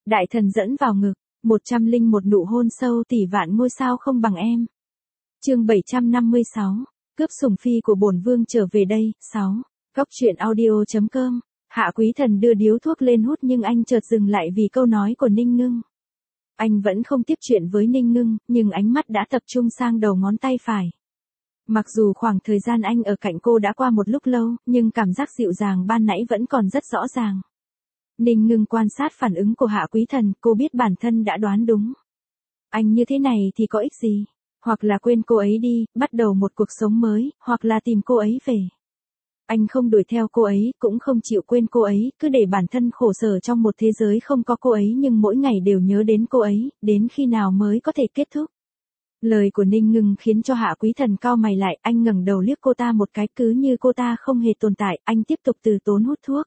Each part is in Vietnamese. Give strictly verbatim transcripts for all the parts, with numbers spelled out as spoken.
Đại thần dẫn vào ngực, một trăm linh một nụ hôn sâu tỷ vạn ngôi sao không bằng em. Chương bảy trăm năm mươi sáu, cướp sủng phi của bổn vương trở về đây. sáu. Cóc truyện audio chấm com. Hạ Quý Thần đưa điếu thuốc lên hút nhưng anh chợt dừng lại vì câu nói của Ninh Ngưng. Anh vẫn không tiếp chuyện với Ninh Ngưng, nhưng ánh mắt đã tập trung sang đầu ngón tay phải. Mặc dù khoảng thời gian anh ở cạnh cô đã qua một lúc lâu, nhưng cảm giác dịu dàng ban nãy vẫn còn rất rõ ràng. Ninh Ngưng quan sát phản ứng của Hạ Quý Thần, cô biết bản thân đã đoán đúng. Anh như thế này thì có ích gì? Hoặc là quên cô ấy đi, bắt đầu một cuộc sống mới, hoặc là tìm cô ấy về. Anh không đuổi theo cô ấy, cũng không chịu quên cô ấy, cứ để bản thân khổ sở trong một thế giới không có cô ấy nhưng mỗi ngày đều nhớ đến cô ấy, đến khi nào mới có thể kết thúc. Lời của Ninh Ngưng khiến cho Hạ Quý Thần cau mày lại, anh ngẩng đầu liếc cô ta một cái cứ như cô ta không hề tồn tại, anh tiếp tục từ tốn hút thuốc.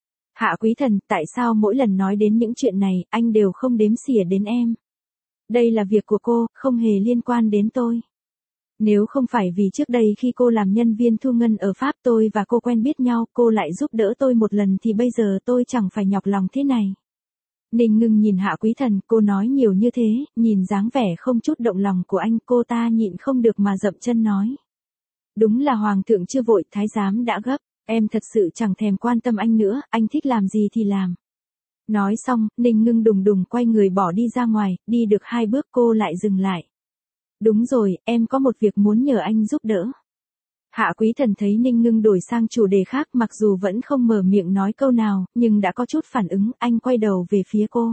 Hạ Quý Thần, tại sao mỗi lần nói đến những chuyện này, anh đều không đếm xỉa đến em? Đây là việc của cô, không hề liên quan đến tôi. Nếu không phải vì trước đây khi cô làm nhân viên thu ngân ở Pháp tôi và cô quen biết nhau, cô lại giúp đỡ tôi một lần thì bây giờ tôi chẳng phải nhọc lòng thế này. Ninh Ngưng nhìn Hạ Quý Thần, cô nói nhiều như thế, nhìn dáng vẻ không chút động lòng của anh, cô ta nhịn không được mà dậm chân nói. Đúng là hoàng thượng chưa vội, thái giám đã gấp, em thật sự chẳng thèm quan tâm anh nữa, anh thích làm gì thì làm. Nói xong, Ninh Ngưng đùng đùng quay người bỏ đi ra ngoài, đi được hai bước cô lại dừng lại. Đúng rồi, em có một việc muốn nhờ anh giúp đỡ. Hạ Quý Thần thấy Ninh Ngưng đổi sang chủ đề khác, mặc dù vẫn không mở miệng nói câu nào, nhưng đã có chút phản ứng, anh quay đầu về phía cô.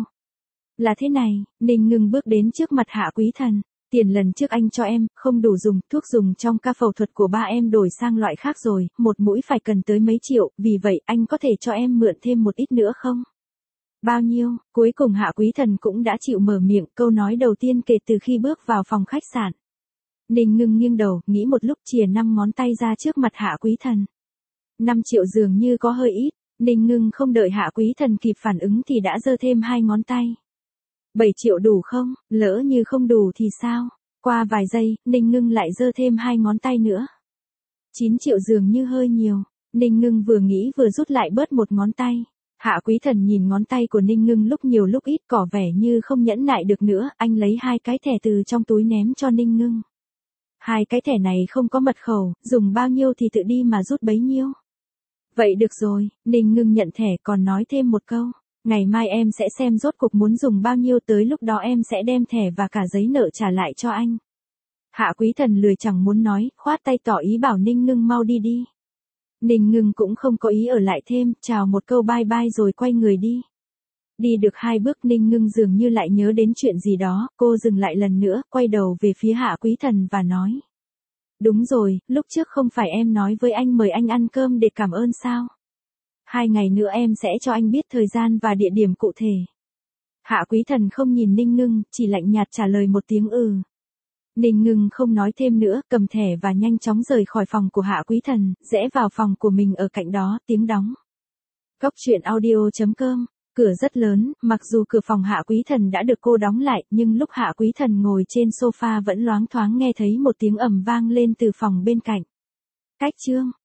Là thế này, Ninh Ngưng bước đến trước mặt Hạ Quý Thần. Tiền lần trước anh cho em, không đủ dùng, thuốc dùng trong ca phẫu thuật của ba em đổi sang loại khác rồi, một mũi phải cần tới mấy triệu, vì vậy anh có thể cho em mượn thêm một ít nữa không? Bao nhiêu? Cuối cùng Hạ Quý Thần cũng đã chịu mở miệng, câu nói đầu tiên kể từ khi bước vào phòng khách sạn. Ninh Ngưng nghiêng đầu, nghĩ một lúc chìa năm ngón tay ra trước mặt Hạ Quý Thần. năm triệu dường như có hơi ít, Ninh Ngưng không đợi Hạ Quý Thần kịp phản ứng thì đã giơ thêm hai ngón tay. bảy triệu đủ không? Lỡ như không đủ thì sao? Qua vài giây, Ninh Ngưng lại giơ thêm hai ngón tay nữa. chín triệu dường như hơi nhiều, Ninh Ngưng vừa nghĩ vừa rút lại bớt một ngón tay. Hạ Quý Thần nhìn ngón tay của Ninh Ngưng lúc nhiều lúc ít, có vẻ như không nhẫn nại được nữa, anh lấy hai cái thẻ từ trong túi ném cho Ninh Ngưng. Hai cái thẻ này không có mật khẩu, dùng bao nhiêu thì tự đi mà rút bấy nhiêu. Vậy được rồi, Ninh Ngưng nhận thẻ còn nói thêm một câu. Ngày mai em sẽ xem rốt cuộc muốn dùng bao nhiêu, tới lúc đó em sẽ đem thẻ và cả giấy nợ trả lại cho anh. Hạ Quý Thần lười chẳng muốn nói, khoát tay tỏ ý bảo Ninh Ngưng mau đi đi. Ninh Ngưng cũng không có ý ở lại thêm, chào một câu bye bye rồi quay người đi. Đi được hai bước Ninh Ngưng dường như lại nhớ đến chuyện gì đó, cô dừng lại lần nữa, quay đầu về phía Hạ Quý Thần và nói. Đúng rồi, lúc trước không phải em nói với anh mời anh ăn cơm để cảm ơn sao? Hai ngày nữa em sẽ cho anh biết thời gian và địa điểm cụ thể. Hạ Quý Thần không nhìn Ninh Ngưng, chỉ lạnh nhạt trả lời một tiếng ừ. Ninh Ngưng không nói thêm nữa, cầm thẻ và nhanh chóng rời khỏi phòng của Hạ Quý Thần, rẽ vào phòng của mình ở cạnh đó, tiếng đóng. Cóc truyện audio chấm com. Cửa rất lớn, mặc dù cửa phòng Hạ Quý Thần đã được cô đóng lại, nhưng lúc Hạ Quý Thần ngồi trên sofa vẫn loáng thoáng nghe thấy một tiếng ầm vang lên từ phòng bên cạnh. Cách chương